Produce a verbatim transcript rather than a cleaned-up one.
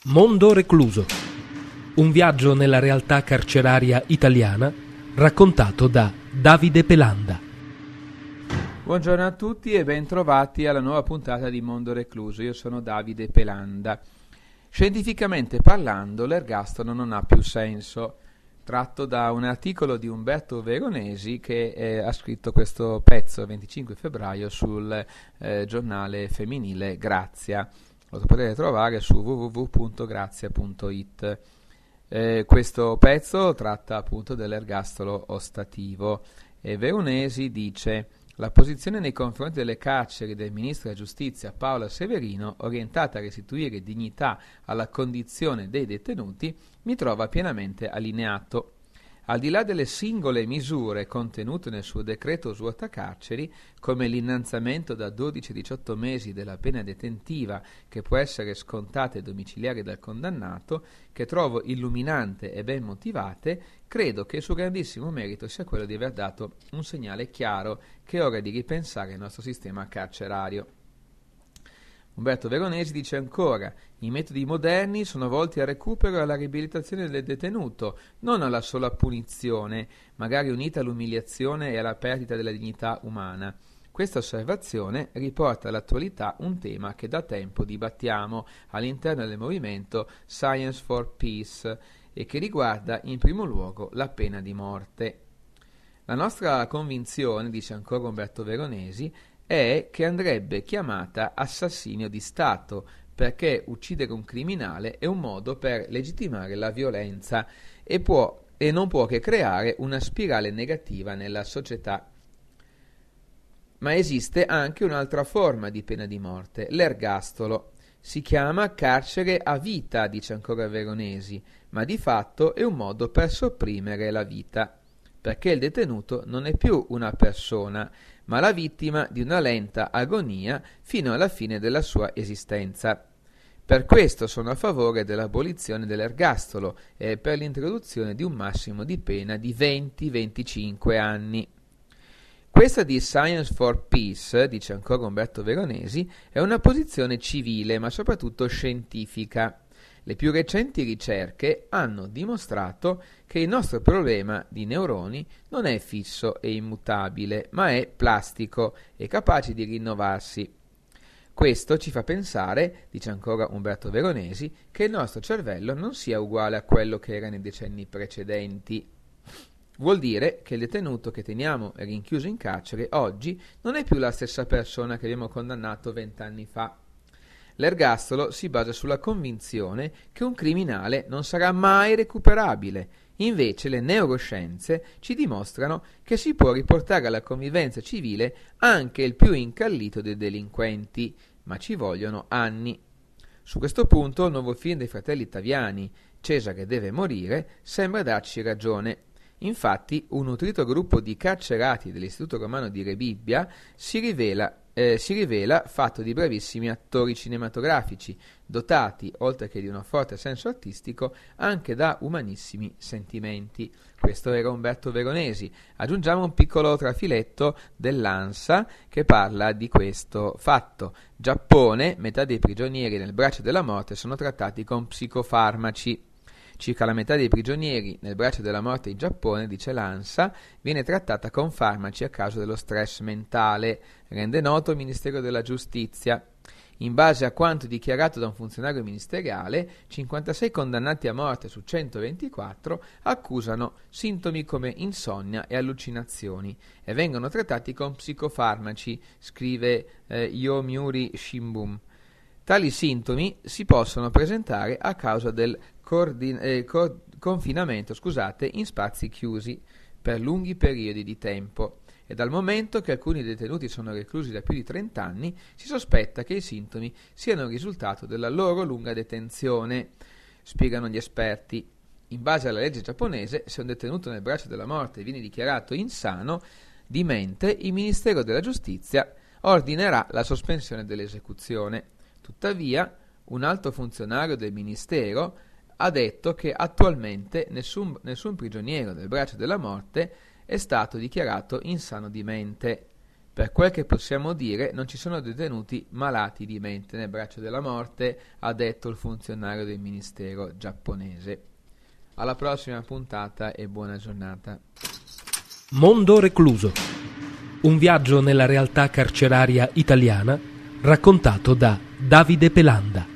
Mondo recluso. Un viaggio nella realtà carceraria italiana raccontato da Davide Pelanda. Buongiorno a tutti e ben trovati alla nuova puntata di Mondo recluso. Io sono Davide Pelanda. Scientificamente parlando, l'ergastolo non ha più senso. Tratto da un articolo di Umberto Veronesi che eh, ha scritto questo pezzo il venticinque febbraio sul eh, giornale femminile Grazia. Lo potete trovare su w w w punto grazia punto i t. Eh, questo pezzo tratta appunto dell'ergastolo ostativo e Veronesi dice: la posizione nei confronti delle carceri del ministro della giustizia Paola Severino, orientata a restituire dignità alla condizione dei detenuti, mi trova pienamente allineato. Al di là delle singole misure contenute nel suo decreto svuota carceri, come l'innalzamento da dodici a diciotto mesi della pena detentiva che può essere scontata e domiciliare dal condannato, che trovo illuminante e ben motivate, credo che il suo grandissimo merito sia quello di aver dato un segnale chiaro che è ora di ripensare il nostro sistema carcerario. Umberto Veronesi dice ancora: i metodi moderni sono volti al recupero e alla riabilitazione del detenuto, non alla sola punizione, magari unita all'umiliazione e alla perdita della dignità umana. Questa osservazione riporta all'attualità un tema che da tempo dibattiamo all'interno del movimento Science for Peace e che riguarda in primo luogo la pena di morte. La nostra convinzione, dice ancora Umberto Veronesi, è che andrebbe chiamata assassinio di Stato, perché uccidere un criminale è un modo per legittimare la violenza e, può, e non può che creare una spirale negativa nella società. Ma esiste anche un'altra forma di pena di morte, l'ergastolo. Si chiama carcere a vita, dice ancora Veronesi, ma di fatto è un modo per sopprimere la vita, perché il detenuto non è più una persona, ma la vittima di una lenta agonia fino alla fine della sua esistenza. Per questo sono a favore dell'abolizione dell'ergastolo e per l'introduzione di un massimo di pena di venti venticinque anni. Questa di Science for Peace, dice ancora Umberto Veronesi, è una posizione civile ma soprattutto scientifica. Le più recenti ricerche hanno dimostrato che il nostro problema di neuroni non è fisso e immutabile, ma è plastico e capace di rinnovarsi. Questo ci fa pensare, dice ancora Umberto Veronesi, che il nostro cervello non sia uguale a quello che era nei decenni precedenti. Vuol dire che il detenuto che teniamo rinchiuso in carcere oggi non è più la stessa persona che abbiamo condannato vent'anni fa. L'ergastolo si basa sulla convinzione che un criminale non sarà mai recuperabile. Invece le neuroscienze ci dimostrano che si può riportare alla convivenza civile anche il più incallito dei delinquenti, ma ci vogliono anni. Su questo punto il nuovo film dei fratelli Taviani, Cesare deve morire, sembra darci ragione. Infatti un nutrito gruppo di carcerati dell'Istituto Romano di Rebibbia si rivela Eh, si rivela fatto di bravissimi attori cinematografici, dotati, oltre che di uno forte senso artistico, anche da umanissimi sentimenti. Questo era Umberto Veronesi. Aggiungiamo un piccolo trafiletto dell'ANSA che parla di questo fatto. Giappone, metà dei prigionieri nel braccio della morte sono trattati con psicofarmaci. Circa la metà dei prigionieri nel braccio della morte in Giappone, dice l'ANSA, viene trattata con farmaci a causa dello stress mentale, rende noto il Ministero della Giustizia. In base a quanto dichiarato da un funzionario ministeriale, cinquantasei condannati a morte su centoventiquattro accusano sintomi come insonnia e allucinazioni e vengono trattati con psicofarmaci, scrive eh, Yomiuri Shimbun. Tali sintomi si possono presentare a causa del coordin- eh, co- confinamento scusate, in spazi chiusi per lunghi periodi di tempo e dal momento che alcuni detenuti sono reclusi da più di trenta anni si sospetta che i sintomi siano il risultato della loro lunga detenzione, spiegano gli esperti. In base alla legge giapponese, se un detenuto nel braccio della morte viene dichiarato insano di mente, il Ministero della Giustizia ordinerà la sospensione dell'esecuzione. Tuttavia, un alto funzionario del Ministero ha detto che attualmente nessun, nessun prigioniero del braccio della morte è stato dichiarato insano di mente. Per quel che possiamo dire, non ci sono detenuti malati di mente nel braccio della morte, ha detto il funzionario del ministero giapponese. Alla prossima puntata e buona giornata. Mondo recluso. Un viaggio nella realtà carceraria italiana raccontato da Davide Pelanda.